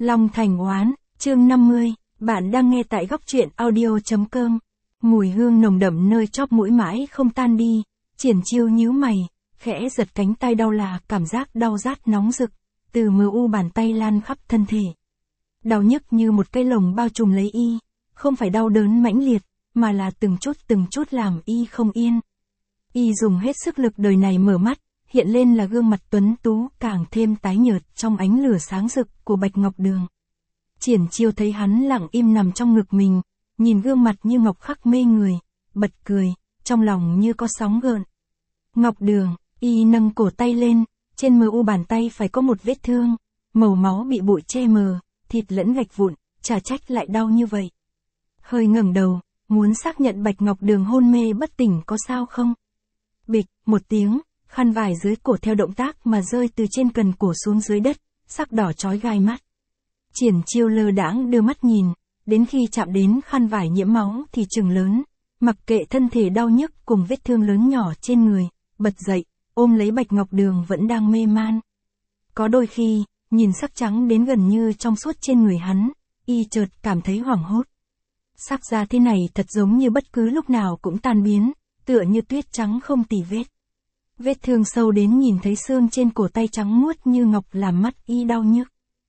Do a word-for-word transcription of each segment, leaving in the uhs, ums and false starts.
Long Thành Oán, chương năm mươi, bạn đang nghe tại góc truyện audio.com. Mùi hương nồng đậm nơi chóp mũi mãi không tan đi, Triển Chiêu nhíu mày, khẽ giật cánh tay đau là cảm giác đau rát nóng rực, từ mờ u bàn tay lan khắp thân thể. Đau nhức như một cái lồng bao trùm lấy y, không phải đau đớn mãnh liệt, mà là từng chút từng chút làm y không yên. Y dùng hết sức lực đời này mở mắt, hiện lên là gương mặt tuấn tú càng thêm tái nhợt trong ánh lửa sáng rực của Bạch Ngọc Đường. Triển Chiêu thấy hắn lặng im nằm trong ngực mình, nhìn gương mặt như ngọc khắc mê người, bật cười, trong lòng như có sóng gợn. Ngọc Đường, y nâng cổ tay lên, trên mờ u bàn tay phải có một vết thương, màu máu bị bụi che mờ, thịt lẫn gạch vụn, chả trách lại đau như vậy. Hơi ngẩng đầu, muốn xác nhận Bạch Ngọc Đường hôn mê bất tỉnh có sao không. Bịch, một tiếng, khăn vải dưới cổ theo động tác mà rơi từ trên cần cổ xuống dưới đất, sắc đỏ chói gai mắt. Triển Chiêu lơ đãng đưa mắt nhìn, đến khi chạm đến khăn vải nhiễm máu thì trừng lớn, mặc kệ thân thể đau nhức cùng vết thương lớn nhỏ trên người, bật dậy, ôm lấy Bạch Ngọc Đường vẫn đang mê man. Có đôi khi, nhìn sắc trắng đến gần như trong suốt trên người hắn, y chợt cảm thấy hoảng hốt. Sắc da thế này thật giống như bất cứ lúc nào cũng tan biến, tựa như tuyết trắng không tì vết. Vết thương sâu đến nhìn thấy xương trên cổ tay trắng muốt như ngọc làm mắt y đau nhức.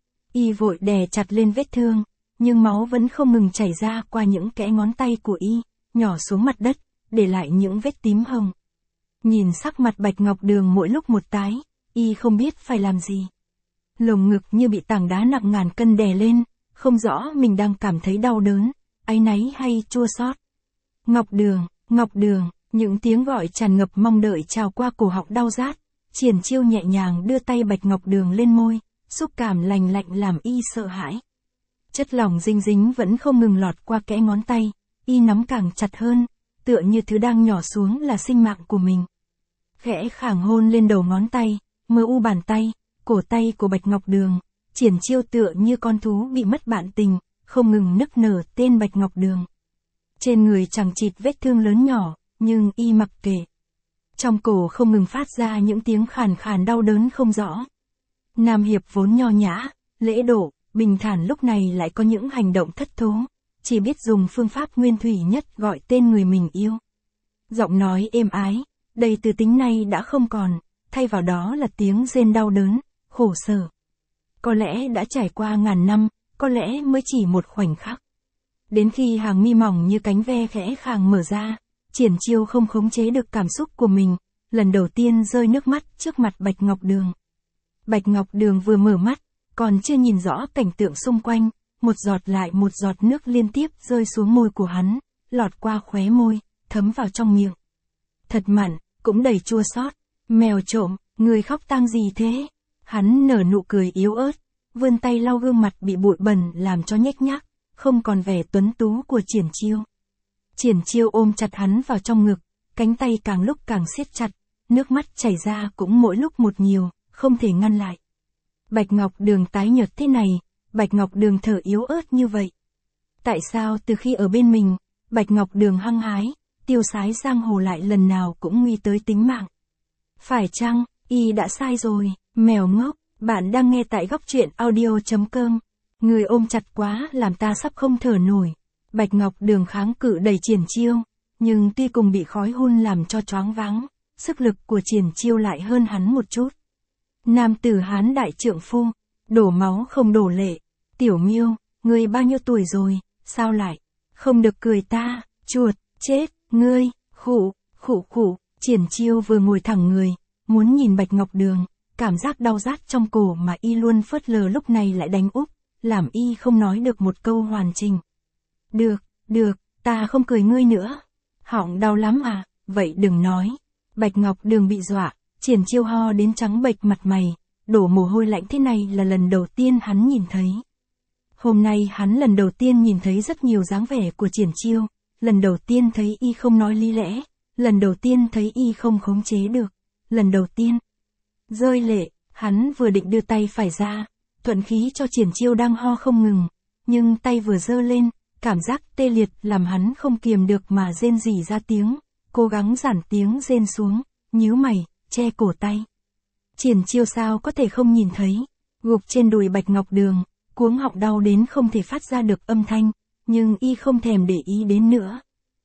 Y vội đè chặt lên vết thương, nhưng máu vẫn không ngừng chảy ra qua những kẽ ngón tay của y, nhỏ xuống mặt đất, để lại những vết tím hồng. Nhìn sắc mặt Bạch Ngọc Đường mỗi lúc một tái, y không biết phải làm gì. Lồng ngực như bị tảng đá nặng ngàn cân đè lên, không rõ mình đang cảm thấy đau đớn, áy náy hay chua xót. Ngọc Đường, Ngọc Đường, những tiếng gọi tràn ngập mong đợi trào qua cổ họng đau rát. Triển Chiêu nhẹ nhàng đưa tay Bạch Ngọc Đường lên môi, xúc cảm lành lạnh làm y sợ hãi. Chất lỏng dinh dính vẫn không ngừng lọt qua kẽ ngón tay, y nắm càng chặt hơn, tựa như thứ đang nhỏ xuống là sinh mạng của mình. Khẽ khàng hôn lên đầu ngón tay, mờ u bàn tay, cổ tay của Bạch Ngọc Đường, Triển Chiêu tựa như con thú bị mất bạn tình, không ngừng nức nở tên Bạch Ngọc Đường. Trên người chằng chịt vết thương lớn nhỏ, nhưng y mặc kệ. Trong cổ không ngừng phát ra những tiếng khàn khàn đau đớn không rõ. Nam hiệp vốn nho nhã, lễ độ, bình thản lúc này lại có những hành động thất thố, chỉ biết dùng phương pháp nguyên thủy nhất gọi tên người mình yêu. Giọng nói êm ái, đầy từ tính nay đã không còn, thay vào đó là tiếng rên đau đớn, khổ sở. Có lẽ đã trải qua ngàn năm, có lẽ mới chỉ một khoảnh khắc. Đến khi hàng mi mỏng như cánh ve khẽ khàng mở ra, Triển Chiêu không khống chế được cảm xúc của mình, lần đầu tiên rơi nước mắt trước mặt Bạch Ngọc Đường. Bạch Ngọc Đường vừa mở mắt, còn chưa nhìn rõ cảnh tượng xung quanh, một giọt lại một giọt nước liên tiếp rơi xuống môi của hắn, lọt qua khóe môi, thấm vào trong miệng. Thật mặn, cũng đầy chua xót. Mèo trộm, người khóc tang gì thế? Hắn nở nụ cười yếu ớt, vươn tay lau gương mặt bị bụi bẩn làm cho nhếch nhác, không còn vẻ tuấn tú của Triển Chiêu. Triển Chiêu ôm chặt hắn vào trong ngực, cánh tay càng lúc càng siết chặt, nước mắt chảy ra cũng mỗi lúc một nhiều, không thể ngăn lại. Bạch Ngọc Đường tái nhợt thế này, Bạch Ngọc Đường thở yếu ớt như vậy. Tại sao từ khi ở bên mình, Bạch Ngọc Đường hăng hái, tiêu sái giang hồ lại lần nào cũng nguy tới tính mạng? Phải chăng, y đã sai rồi, mèo ngốc, bạn đang nghe tại góc truyện audio.com. Người ôm chặt quá làm ta sắp không thở nổi. Bạch Ngọc Đường kháng cự đẩy Triển Chiêu, nhưng tuy cùng bị khói hun làm cho choáng váng, sức lực của Triển Chiêu lại hơn hắn một chút. Nam tử Hán đại trượng phu, đổ máu không đổ lệ. Tiểu Miêu, ngươi bao nhiêu tuổi rồi, sao lại không được cười ta, chuột, chết, ngươi, khụ, khụ khụ. Triển Chiêu vừa ngồi thẳng người, muốn nhìn Bạch Ngọc Đường, cảm giác đau rát trong cổ mà y luôn phớt lờ lúc này lại đánh úp, làm y không nói được một câu hoàn chỉnh. Được, được, ta không cười ngươi nữa. Họng đau lắm à, vậy đừng nói. Bạch Ngọc Đường bị dọa, Triển Chiêu ho đến trắng bệch mặt mày, đổ mồ hôi lạnh thế này là lần đầu tiên hắn nhìn thấy. Hôm nay hắn lần đầu tiên nhìn thấy rất nhiều dáng vẻ của Triển Chiêu, lần đầu tiên thấy y không nói lý lẽ, lần đầu tiên thấy y không khống chế được, lần đầu tiên rơi lệ. Hắn vừa định đưa tay phải ra, thuận khí cho Triển Chiêu đang ho không ngừng, nhưng tay vừa giơ lên, cảm giác tê liệt làm hắn không kiềm được mà rên rỉ ra tiếng, cố gắng giảm tiếng rên xuống, nhíu mày, che cổ tay. Triển Chiêu sao có thể không nhìn thấy, gục trên đùi Bạch Ngọc Đường, cuống họng đau đến không thể phát ra được âm thanh, nhưng y không thèm để ý đến nữa.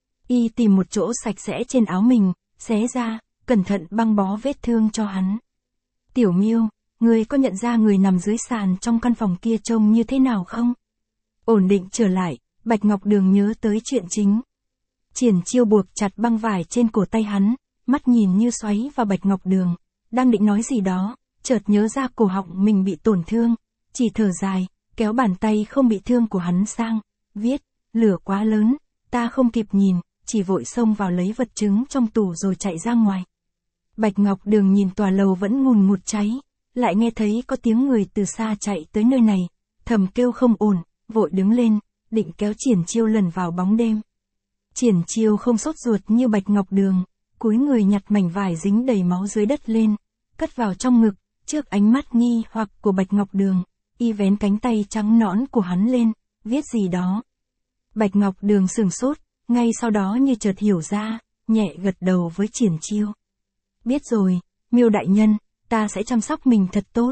Y tìm một chỗ sạch sẽ trên áo mình, xé ra, cẩn thận băng bó vết thương cho hắn. Tiểu Miêu, ngươi có nhận ra người nằm dưới sàn trong căn phòng kia trông như thế nào không? Ổn định trở lại, Bạch Ngọc Đường nhớ tới chuyện chính. Triển Chiêu buộc chặt băng vải trên cổ tay hắn, mắt nhìn như xoáy vào Bạch Ngọc Đường, đang định nói gì đó, chợt nhớ ra cổ họng mình bị tổn thương, chỉ thở dài, kéo bàn tay không bị thương của hắn sang, viết, lửa quá lớn, ta không kịp nhìn, chỉ vội xông vào lấy vật chứng trong tủ rồi chạy ra ngoài. Bạch Ngọc Đường nhìn tòa lầu vẫn ngùn ngụt cháy, lại nghe thấy có tiếng người từ xa chạy tới nơi này, thầm kêu không ổn, vội đứng lên, định kéo Triển Chiêu lần vào bóng đêm. Triển Chiêu không sốt ruột như Bạch Ngọc Đường, cúi người nhặt mảnh vải dính đầy máu dưới đất lên, cất vào trong ngực, trước ánh mắt nghi hoặc của Bạch Ngọc Đường, y vén cánh tay trắng nõn của hắn lên, viết gì đó. Bạch Ngọc Đường sửng sốt, ngay sau đó như chợt hiểu ra, nhẹ gật đầu với Triển Chiêu. Biết rồi, Miêu đại nhân, ta sẽ chăm sóc mình thật tốt.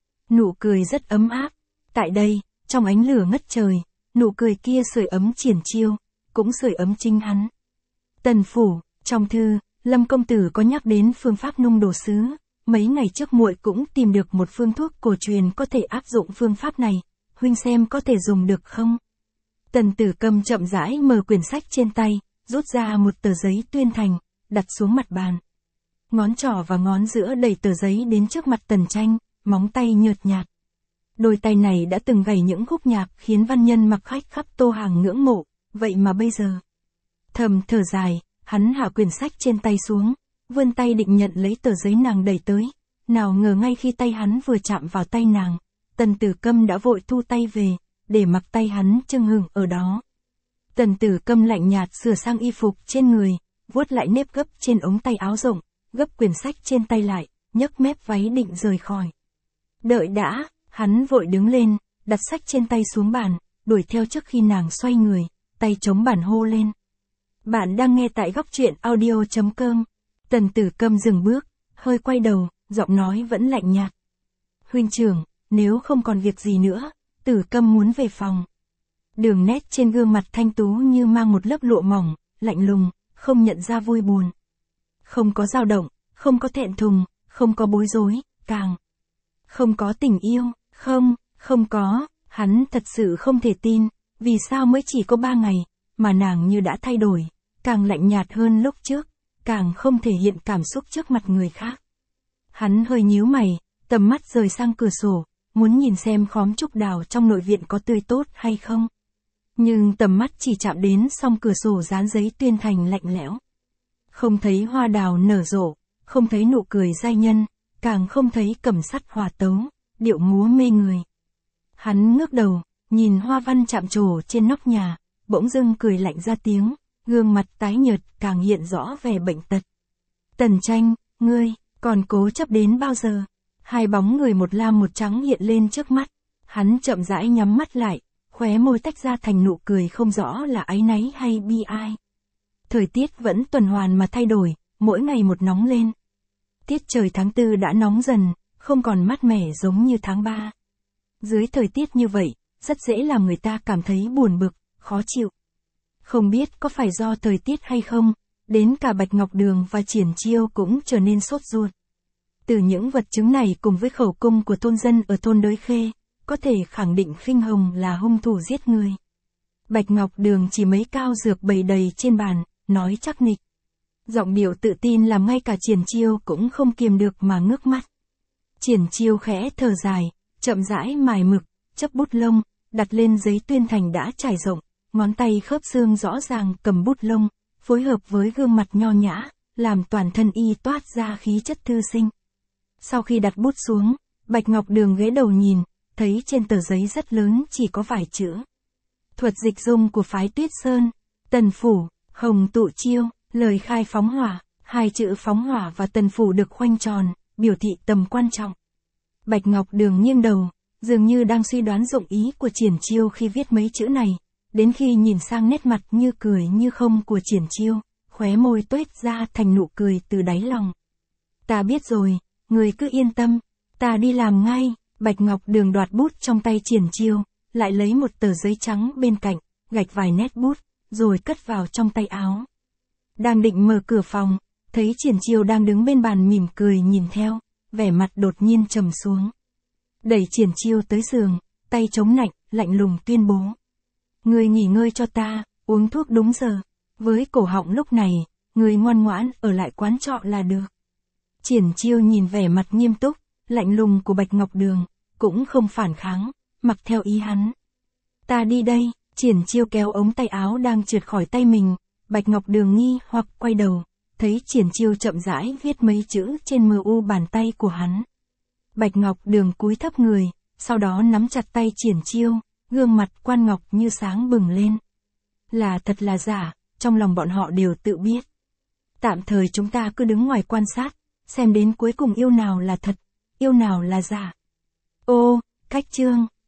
Nụ cười rất ấm áp, tại đây, trong ánh lửa ngất trời, nụ cười kia sưởi ấm Triển Chiêu, cũng sưởi ấm chính hắn. Tần phủ, trong thư, Lâm công tử có nhắc đến phương pháp nung đồ sứ, mấy ngày trước muội cũng tìm được một phương thuốc cổ truyền có thể áp dụng phương pháp này, huynh xem có thể dùng được không? Tần Tử Câm chậm rãi mở quyển sách trên tay, rút ra một tờ giấy tuyên thành, đặt xuống mặt bàn. Ngón trỏ và ngón giữa đẩy tờ giấy đến trước mặt Tần Tranh, móng tay nhợt nhạt. Đôi tay này đã từng gảy những khúc nhạc khiến văn nhân mặc khách khắp Tô Hàng ngưỡng mộ, vậy mà bây giờ. Thầm thở dài, hắn hạ quyển sách trên tay xuống, vươn tay định nhận lấy tờ giấy nàng đẩy tới, nào ngờ ngay khi tay hắn vừa chạm vào tay nàng, Tần Tử Câm đã vội thu tay về, để mặc tay hắn chưng hửng ở đó. Tần Tử Câm lạnh nhạt sửa sang y phục trên người, vuốt lại nếp gấp trên ống tay áo rộng, gấp quyển sách trên tay lại, nhấc mép váy định rời khỏi. Đợi đã, hắn vội đứng lên, đặt sách trên tay xuống bàn, đuổi theo trước khi nàng xoay người, tay chống bàn hô lên. Bạn đang nghe tại góc truyện audio chấm com. Tần Tử Câm dừng bước, hơi quay đầu, giọng nói vẫn lạnh nhạt. Huynh trưởng, nếu không còn việc gì nữa, Tử Câm muốn về phòng. Đường nét trên gương mặt thanh tú như mang một lớp lụa mỏng, lạnh lùng, không nhận ra vui buồn. Không có dao động, không có thẹn thùng, không có bối rối, càng không có tình yêu, không, không có, hắn thật sự không thể tin, vì sao mới chỉ có ba ngày, mà nàng như đã thay đổi, càng lạnh nhạt hơn lúc trước, càng không thể hiện cảm xúc trước mặt người khác. Hắn hơi nhíu mày, tầm mắt rời sang cửa sổ, muốn nhìn xem khóm trúc đào trong nội viện có tươi tốt hay không. Nhưng tầm mắt chỉ chạm đến song cửa sổ dán giấy tuyên thành lạnh lẽo. Không thấy hoa đào nở rộ, không thấy nụ cười giai nhân, càng không thấy cẩm sắt hòa tấu, điệu múa mê người. Hắn ngước đầu, nhìn hoa văn chạm trổ trên nóc nhà, bỗng dưng cười lạnh ra tiếng, gương mặt tái nhợt càng hiện rõ vẻ bệnh tật. Tần Tranh, ngươi, còn cố chấp đến bao giờ? Hai bóng người một lam một trắng hiện lên trước mắt, hắn chậm rãi nhắm mắt lại, khóe môi tách ra thành nụ cười không rõ là áy náy hay bi ai. Thời tiết vẫn tuần hoàn mà thay đổi, mỗi ngày một nóng lên. Tiết trời tháng tư đã nóng dần, không còn mát mẻ giống như tháng ba. Dưới thời tiết như vậy, rất dễ làm người ta cảm thấy buồn bực, khó chịu. Không biết có phải do thời tiết hay không, đến cả Bạch Ngọc Đường và Triển Chiêu cũng trở nên sốt ruột. Từ những vật chứng này cùng với khẩu cung của thôn dân ở thôn Đới Khê, có thể khẳng định Khinh Hồng là hung thủ giết người. Bạch Ngọc Đường chỉ mấy cao dược bày đầy trên bàn, nói chắc nịch. Giọng điệu tự tin làm ngay cả Triển Chiêu cũng không kiềm được mà ngước mắt. Triển Chiêu khẽ thở dài, chậm rãi mài mực, chấp bút lông, đặt lên giấy tuyên thành đã trải rộng, ngón tay khớp xương rõ ràng cầm bút lông, phối hợp với gương mặt nho nhã, làm toàn thân y toát ra khí chất thư sinh. Sau khi đặt bút xuống, Bạch Ngọc Đường ghé đầu nhìn, thấy trên tờ giấy rất lớn chỉ có vài chữ. Thuật dịch dung của phái Tuyết Sơn, Tần Phủ, Hồng Tụ Chiêu, lời khai phóng hỏa, hai chữ phóng hỏa và Tần Phủ được khoanh tròn, biểu thị tầm quan trọng. Bạch Ngọc Đường nghiêng đầu, dường như đang suy đoán dụng ý của Triển Chiêu khi viết mấy chữ này, đến khi nhìn sang nét mặt như cười như không của Triển Chiêu, khóe môi tuét ra thành nụ cười từ đáy lòng. Ta biết rồi, người cứ yên tâm, ta đi làm ngay. Bạch Ngọc Đường đoạt bút trong tay Triển Chiêu, lại lấy một tờ giấy trắng bên cạnh, gạch vài nét bút, rồi cất vào trong tay áo. Đang định mở cửa phòng, thấy Triển Chiêu đang đứng bên bàn mỉm cười nhìn theo, vẻ mặt đột nhiên trầm xuống. Đẩy Triển Chiêu tới giường, tay chống nạnh, lạnh lùng tuyên bố. Ngươi nghỉ ngơi cho ta, uống thuốc đúng giờ. Với cổ họng lúc này, ngươi ngoan ngoãn ở lại quán trọ là được. Triển Chiêu nhìn vẻ mặt nghiêm túc, lạnh lùng của Bạch Ngọc Đường, cũng không phản kháng, mặc theo ý hắn. Ta đi đây, Triển Chiêu kéo ống tay áo đang trượt khỏi tay mình, Bạch Ngọc Đường nghi hoặc quay đầu, thấy Triển Chiêu chậm rãi viết mấy chữ trên mờ u bàn tay của hắn. Bạch Ngọc Đường cúi thấp người, sau đó nắm chặt tay Triển Chiêu, gương mặt quan ngọc như sáng bừng lên. Là thật là giả, trong lòng bọn họ đều tự biết. Tạm thời chúng ta cứ đứng ngoài quan sát, xem đến cuối cùng yêu nào là thật, yêu nào là giả. Ô, cách chương,